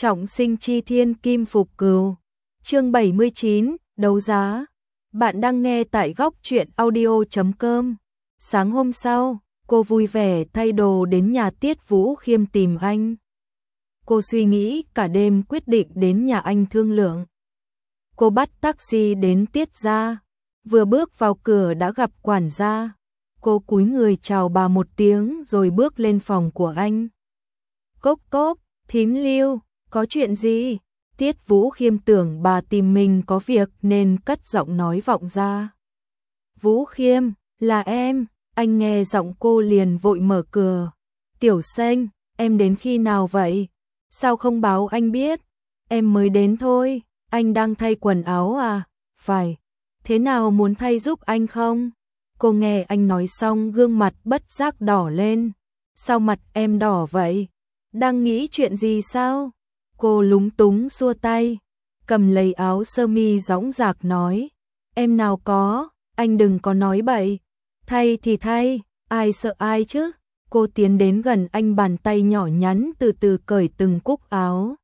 Trọng sinh chi thiên kim phục cừu. Chương 79, đấu giá. Bạn đang nghe tại góc truyện audio.com. Sáng hôm sau, cô vui vẻ thay đồ đến nhà Tiết Vũ Khiêm tìm anh. Cô suy nghĩ cả đêm quyết định đến nhà anh thương lượng. Cô bắt taxi đến Tiết gia. Vừa bước vào cửa đã gặp quản gia. Cô cúi người chào bà một tiếng rồi bước lên phòng của anh. Cốc cốc, thím Lưu, có chuyện gì? Tiết Vũ Khiêm tưởng bà tìm mình có việc nên cất giọng nói vọng ra. Vũ Khiêm, là em. Anh nghe giọng cô liền vội mở cửa. Tiểu Xanh, em đến khi nào vậy? Sao không báo anh biết? Em mới đến thôi. Anh đang thay quần áo à? Phải. Thế nào, muốn thay giúp anh không? Cô nghe anh nói xong gương mặt bất giác đỏ lên. Sao mặt em đỏ vậy? Đang nghĩ chuyện gì sao? Cô lúng túng xua tay, cầm lấy áo sơ mi dõng dạc nói. Em nào có, anh đừng có nói bậy. Thay thì thay, ai sợ ai chứ? Cô tiến đến gần anh, bàn tay nhỏ nhắn từ từ cởi từng cúc áo.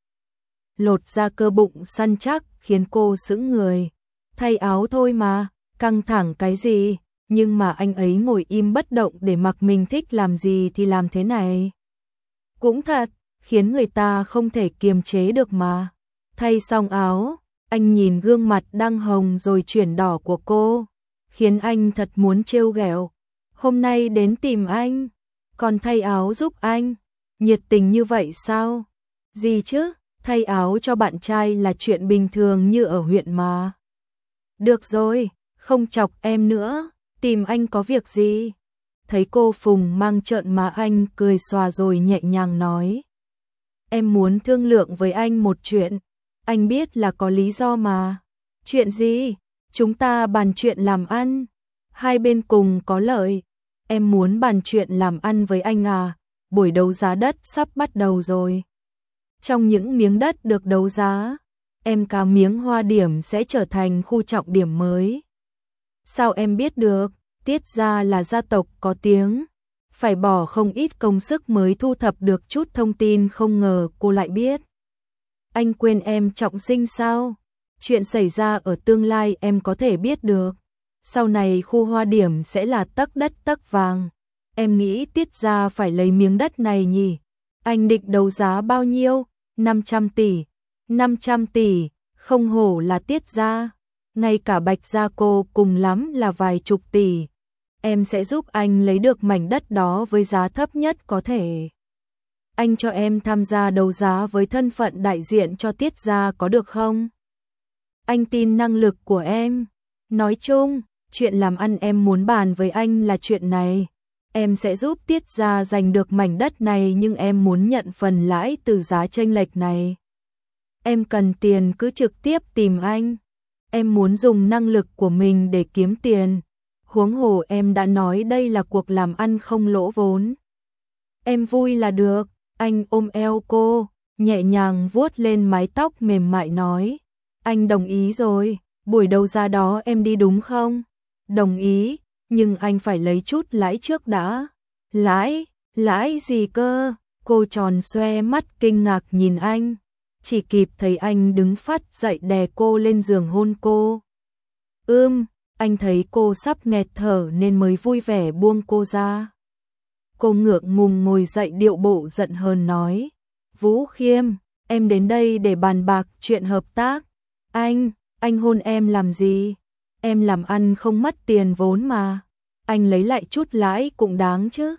Lột ra cơ bụng săn chắc khiến cô sững người. Thay áo thôi mà, căng thẳng cái gì? Nhưng mà anh ấy ngồi im bất động để mặc mình thích làm gì thì làm thế này. Cũng thật, khiến người ta không thể kiềm chế được mà. Thay xong áo, anh nhìn gương mặt đang hồng rồi chuyển đỏ của cô, khiến anh thật muốn trêu ghẹo. Hôm nay đến tìm anh, còn thay áo giúp anh, nhiệt tình như vậy sao? Gì chứ, thay áo cho bạn trai là chuyện bình thường như ở huyện mà. Được rồi, không chọc em nữa, tìm anh có việc gì? Thấy cô phùng mang trợn mà anh cười xòa rồi nhẹ nhàng nói. Em muốn thương lượng với anh một chuyện, anh biết là có lý do mà. Chuyện gì? Chúng ta bàn chuyện làm ăn, hai bên cùng có lợi. Em muốn bàn chuyện làm ăn với anh à? Buổi đấu giá đất sắp bắt đầu rồi. Trong những miếng đất được đấu giá, em cá miếng Hoa Điểm sẽ trở thành khu trọng điểm mới. Sao em biết được? Tiết gia là gia tộc có tiếng, phải bỏ không ít công sức mới thu thập được chút thông tin, không ngờ cô lại biết. Anh quên em trọng sinh sao? Chuyện xảy ra ở tương lai em có thể biết được. Sau này khu Hoa Điểm sẽ là tấc đất tấc vàng. Em nghĩ Tiết gia phải lấy miếng đất này nhỉ? Anh định đấu giá bao nhiêu? 500 tỷ. 500 tỷ, không hổ là Tiết gia. Ngay cả Bạch gia cô cùng lắm là vài chục tỷ. Em sẽ giúp anh lấy được mảnh đất đó với giá thấp nhất có thể. Anh cho em tham gia đấu giá với thân phận đại diện cho Tiết gia có được không? Anh tin năng lực của em. Nói chung, chuyện làm ăn em muốn bàn với anh là chuyện này. Em sẽ giúp Tiết gia giành được mảnh đất này, nhưng em muốn nhận phần lãi từ giá chênh lệch này. Em cần tiền cứ trực tiếp tìm anh. Em muốn dùng năng lực của mình để kiếm tiền. Huống hồ em đã nói đây là cuộc làm ăn không lỗ vốn. Em vui là được. Anh ôm eo cô, nhẹ nhàng vuốt lên mái tóc mềm mại nói. Anh đồng ý rồi, buổi đấu giá đó em đi đúng không? Đồng ý, nhưng anh phải lấy chút lãi trước đã. Lãi? Lãi gì cơ? Cô tròn xoe mắt kinh ngạc nhìn anh. Chỉ kịp thấy anh đứng phắt dậy đè cô lên giường hôn cô. Anh thấy cô sắp nghẹt thở nên mới vui vẻ buông cô ra. Cô ngượng ngùng ngồi dậy, điệu bộ giận hờn nói. Vũ Khiêm, em đến đây để bàn bạc chuyện hợp tác. Anh hôn em làm gì? Em làm ăn không mất tiền vốn mà. Anh lấy lại chút lãi cũng đáng chứ.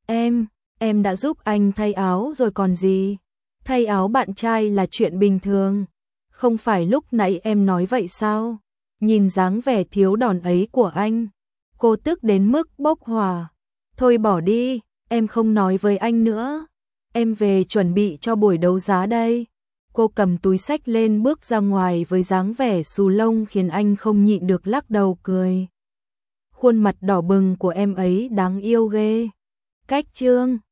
Em đã giúp anh thay áo rồi còn gì. Thay áo bạn trai là chuyện bình thường. Không phải lúc nãy em nói vậy sao? Nhìn dáng vẻ thiếu đòn ấy của anh, cô tức đến mức bốc hỏa. Thôi bỏ đi, em không nói với anh nữa. Em về chuẩn bị cho buổi đấu giá đây. Cô cầm túi xách lên bước ra ngoài với dáng vẻ xù lông khiến anh không nhịn được lắc đầu cười. Khuôn mặt đỏ bừng của em ấy đáng yêu ghê. Cách chương